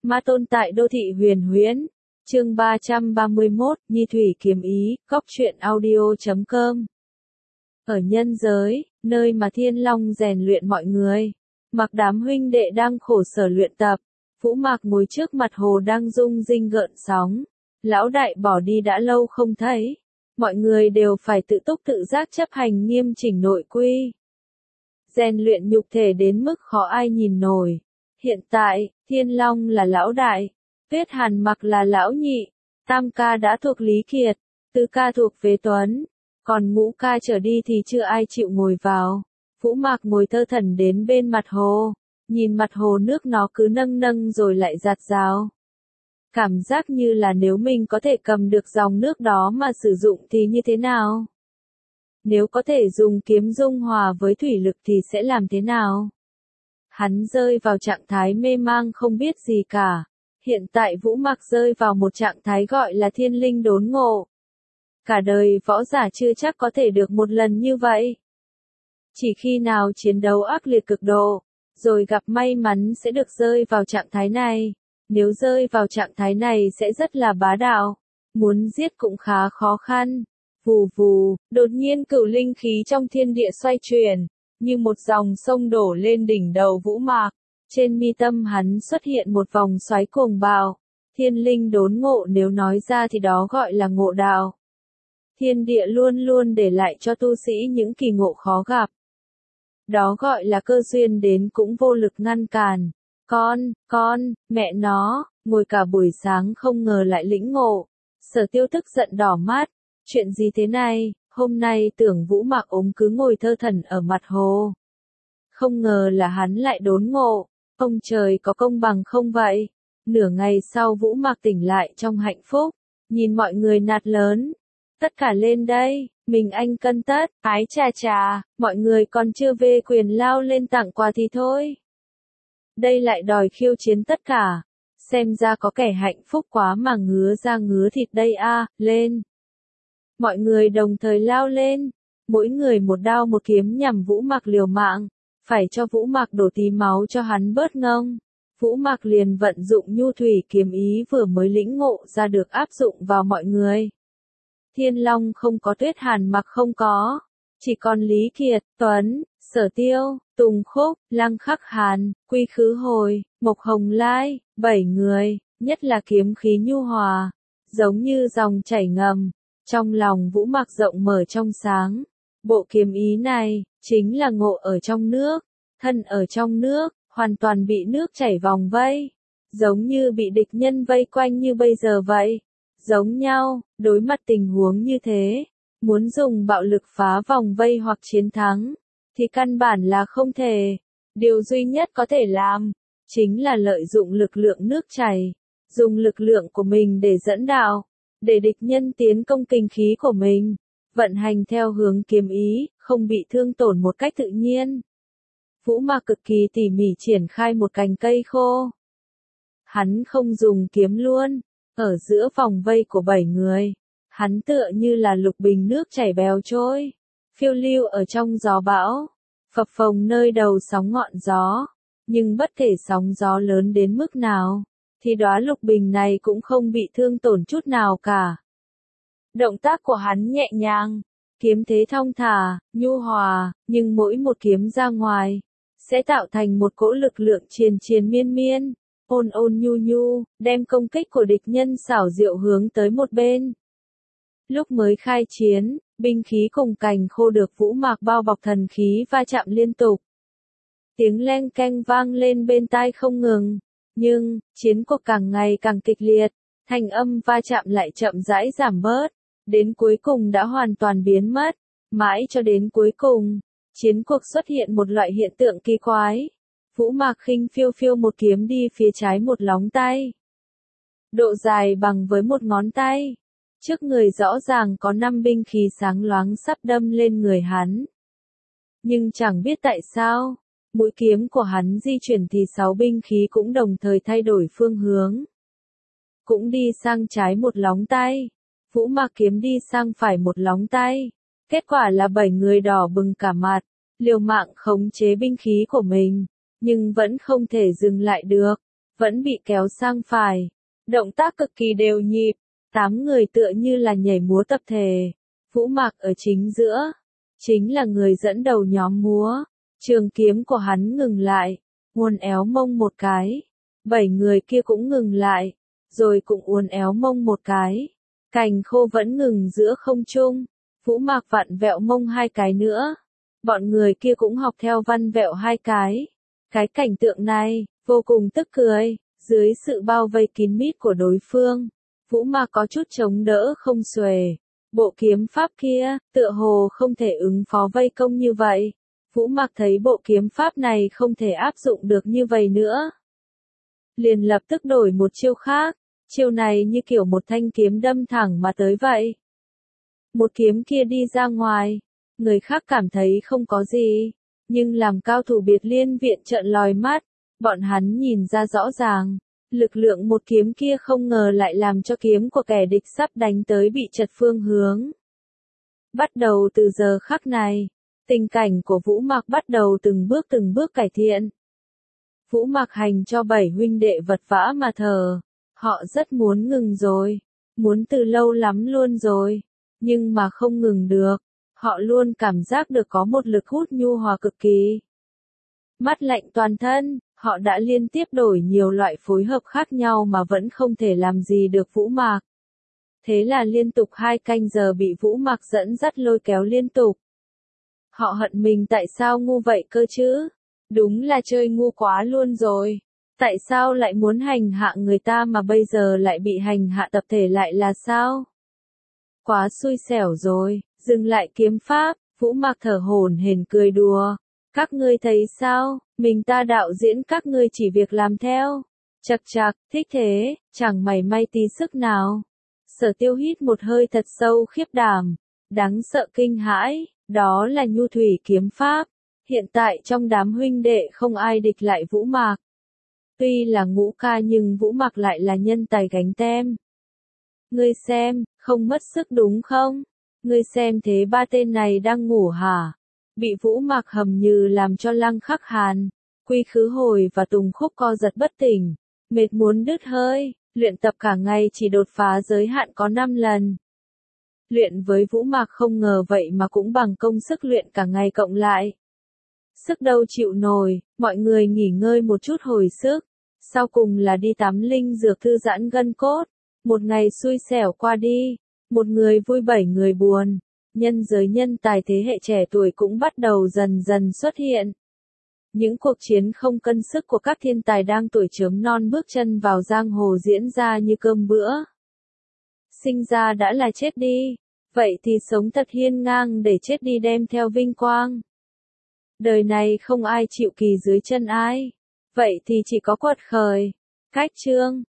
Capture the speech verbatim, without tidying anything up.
Ma tôn tại đô thị huyền huyễn. Chương ba trăm ba mươi mốt, Nhi Thủy Kiếm Ý, Góc truyện audio chấm com. Ở nhân giới, nơi mà Thiên Long rèn luyện mọi người, Mặc đám huynh đệ đang khổ sở luyện tập, Vũ Mạc ngồi trước mặt hồ đang rung rinh gợn sóng. Lão đại bỏ đi đã lâu không thấy, mọi người đều phải tự túc tự giác chấp hành nghiêm chỉnh nội quy. Rèn luyện nhục thể đến mức khó ai nhìn nổi. Hiện tại, Thiên Long là lão đại, Tuyết Hàn Mặc là lão nhị, Tam ca đã thuộc Lý Kiệt, Tứ ca thuộc Vế Tuấn, còn Ngũ ca trở đi thì chưa ai chịu ngồi vào. Vũ Mạc ngồi thơ thẩn đến bên mặt hồ, nhìn mặt hồ nước nó cứ nâng nâng rồi lại giạt rào. Cảm giác như là nếu mình có thể cầm được dòng nước đó mà sử dụng thì như thế nào? Nếu có thể dùng kiếm dung hòa với thủy lực thì sẽ làm thế nào? Hắn rơi vào trạng thái mê mang không biết gì cả. Hiện tại Vũ Mạc rơi vào một trạng thái gọi là thiên linh đốn ngộ. Cả đời võ giả chưa chắc có thể được một lần như vậy. Chỉ khi nào chiến đấu ác liệt cực độ, rồi gặp may mắn sẽ được rơi vào trạng thái này. Nếu rơi vào trạng thái này sẽ rất là bá đạo. Muốn giết cũng khá khó khăn. Vù vù, đột nhiên cửu linh khí trong thiên địa xoay chuyển, như một dòng sông đổ lên đỉnh đầu Vũ Mạc. Trên mi tâm hắn xuất hiện một vòng xoáy cuồng bạo. Thiên linh đốn ngộ nếu nói ra thì đó gọi là ngộ đạo. Thiên địa luôn luôn để lại cho tu sĩ những kỳ ngộ khó gặp. Đó gọi là cơ duyên đến cũng vô lực ngăn cản. Con, con, mẹ nó, ngồi cả buổi sáng không ngờ lại lĩnh ngộ. Sở Tiêu tức giận đỏ mắt. Chuyện gì thế này, hôm nay tưởng Vũ Mạc ốm cứ ngồi thơ thẩn ở mặt hồ. Không ngờ là hắn lại đốn ngộ. Ông trời có công bằng không vậy? Nửa ngày sau Vũ Mạc tỉnh lại trong hạnh phúc, nhìn mọi người nạt lớn. Tất cả lên đây, mình anh cân tất, ái chà chà, mọi người còn chưa về quyền lao lên tặng quà thì thôi. Đây lại đòi khiêu chiến tất cả, xem ra có kẻ hạnh phúc quá mà ngứa ra ngứa thịt đây a, à, lên. Mọi người đồng thời lao lên, mỗi người một đao một kiếm nhằm Vũ Mạc liều mạng, phải cho Vũ Mạc đổ tí máu cho hắn bớt ngông. Vũ Mạc liền vận dụng nhu thủy kiếm ý vừa mới lĩnh ngộ ra được áp dụng vào mọi người. Thiên Long không có, Tuyết Hàn Mặc không có, chỉ còn Lý Kiệt, Tuấn, Sở Tiêu, Tùng Khúc, Lăng Khắc Hàn, Quy Khứ Hồi, Mộc Hồng Lai, bảy người, nhất là kiếm khí nhu hòa, giống như dòng chảy ngầm. Trong lòng Vũ Mạc rộng mở trong sáng. Bộ kiếm ý này, chính là ngộ ở trong nước, thân ở trong nước, hoàn toàn bị nước chảy vòng vây. Giống như bị địch nhân vây quanh như bây giờ vậy. Giống nhau, đối mặt tình huống như thế, muốn dùng bạo lực phá vòng vây hoặc chiến thắng, thì căn bản là không thể. Điều duy nhất có thể làm, chính là lợi dụng lực lượng nước chảy, dùng lực lượng của mình để dẫn đạo, để địch nhân tiến công kinh khí của mình, vận hành theo hướng kiếm ý, không bị thương tổn một cách tự nhiên. Vũ Mạc cực kỳ tỉ mỉ triển khai một cành cây khô. Hắn không dùng kiếm luôn, ở giữa vòng vây của bảy người, hắn tựa như là lục bình nước chảy bèo trôi, phiêu lưu ở trong gió bão, phập phồng nơi đầu sóng ngọn gió, nhưng bất kể sóng gió lớn đến mức nào, thì đóa lục bình này cũng không bị thương tổn chút nào cả. Động tác của hắn nhẹ nhàng, kiếm thế thong thả, nhu hòa, nhưng mỗi một kiếm ra ngoài, sẽ tạo thành một cỗ lực lượng triền triền miên miên, ôn ôn nhu nhu, đem công kích của địch nhân xảo diệu hướng tới một bên. Lúc mới khai chiến, binh khí cùng cành khô được Vũ Mạc bao bọc thần khí va chạm liên tục. Tiếng leng keng vang lên bên tai không ngừng. Nhưng, chiến cuộc càng ngày càng kịch liệt, thanh âm va chạm lại chậm rãi giảm bớt, đến cuối cùng đã hoàn toàn biến mất, mãi cho đến cuối cùng, chiến cuộc xuất hiện một loại hiện tượng kỳ quái. Vũ Mạc khinh phiêu phiêu một kiếm đi phía trái một lóng tay. Độ dài bằng với một ngón tay. Trước người rõ ràng có năm binh khí sáng loáng sắp đâm lên người hắn. Nhưng chẳng biết tại sao, mũi kiếm của hắn di chuyển thì sáu binh khí cũng đồng thời thay đổi phương hướng. Cũng đi sang trái một lóng tay. Vũ Mạc kiếm đi sang phải một lóng tay. Kết quả là bảy người đỏ bừng cả mặt, liều mạng khống chế binh khí của mình, nhưng vẫn không thể dừng lại được. vẫn bị kéo sang phải. Động tác cực kỳ đều nhịp, tám người tựa như là nhảy múa tập thể. Vũ Mạc ở chính giữa, chính là người dẫn đầu nhóm múa. Trường kiếm của hắn ngừng lại, uốn éo mông một cái. Bảy người kia cũng ngừng lại, rồi cũng uốn éo mông một cái. Cành khô vẫn ngừng giữa không trung. Vũ Mạc vặn vẹo mông hai cái nữa. Bọn người kia cũng học theo vặn vẹo hai cái. Cái cảnh tượng này, vô cùng tức cười. Dưới sự bao vây kín mít của đối phương, Vũ Mạc có chút chống đỡ không xuề. Bộ kiếm pháp kia, tựa hồ không thể ứng phó vây công như vậy. Vũ Mạc thấy bộ kiếm pháp này không thể áp dụng được như vậy nữa. Liền lập tức đổi một chiêu khác. Chiêu này như kiểu một thanh kiếm đâm thẳng mà tới vậy. Một kiếm kia đi ra ngoài, người khác cảm thấy không có gì, nhưng làm cao thủ biệt liên viện trợn lòi mắt, bọn hắn nhìn ra rõ ràng, lực lượng một kiếm kia không ngờ lại làm cho kiếm của kẻ địch sắp đánh tới bị trật phương hướng. Bắt đầu từ giờ khắc này, tình cảnh của Vũ Mạc bắt đầu từng bước từng bước cải thiện. Vũ Mạc hành cho bảy huynh đệ vật vã mà thở, họ rất muốn ngừng rồi, muốn từ lâu lắm luôn rồi. Nhưng mà không ngừng được, họ luôn cảm giác được có một lực hút nhu hòa cực kỳ. Mắt lạnh toàn thân, họ đã liên tiếp đổi nhiều loại phối hợp khác nhau mà vẫn không thể làm gì được Vũ Mạc. Thế là liên tục hai canh giờ bị Vũ Mạc dẫn dắt lôi kéo liên tục. Họ hận mình tại sao ngu vậy cơ chứ? Đúng là chơi ngu quá luôn rồi. Tại sao lại muốn hành hạ người ta mà bây giờ lại bị hành hạ tập thể lại là sao? Quá xui xẻo rồi, dừng lại kiếm pháp, Vũ Mạc thở hổn hển cười đùa. Các ngươi thấy sao, mình ta đạo diễn các ngươi chỉ việc làm theo. Chật chật, thích thế, chẳng mảy may tí sức nào. Sở Tiêu hít một hơi thật sâu khiếp đảm, đáng sợ kinh hãi, đó là nhu thủy kiếm pháp. Hiện tại trong đám huynh đệ không ai địch lại Vũ Mạc. Tuy là ngũ ca nhưng Vũ Mạc lại là nhân tài gánh tem. Ngươi xem, không mất sức đúng không? Ngươi xem thế ba tên này đang ngủ hả? Bị Vũ Mạc hầm như làm cho Lăng Khắc Hàn, Quy Khứ Hồi và Tùng Khúc co giật bất tỉnh, mệt muốn đứt hơi, luyện tập cả ngày chỉ đột phá giới hạn có năm lần. Luyện với Vũ Mạc không ngờ vậy mà cũng bằng công sức luyện cả ngày cộng lại. Sức đâu chịu nổi, mọi người nghỉ ngơi một chút hồi sức, sau cùng là đi tắm linh dược thư giãn gân cốt. Một ngày xui xẻo qua đi, một người vui bảy người buồn, nhân giới nhân tài thế hệ trẻ tuổi cũng bắt đầu dần dần xuất hiện. Những cuộc chiến không cân sức của các thiên tài đang tuổi chớm non bước chân vào giang hồ diễn ra như cơm bữa. Sinh ra đã là chết đi, vậy thì sống thật hiên ngang để chết đi đem theo vinh quang. Đời này không ai chịu kỳ dưới chân ai, vậy thì chỉ có quật khởi. Cách chương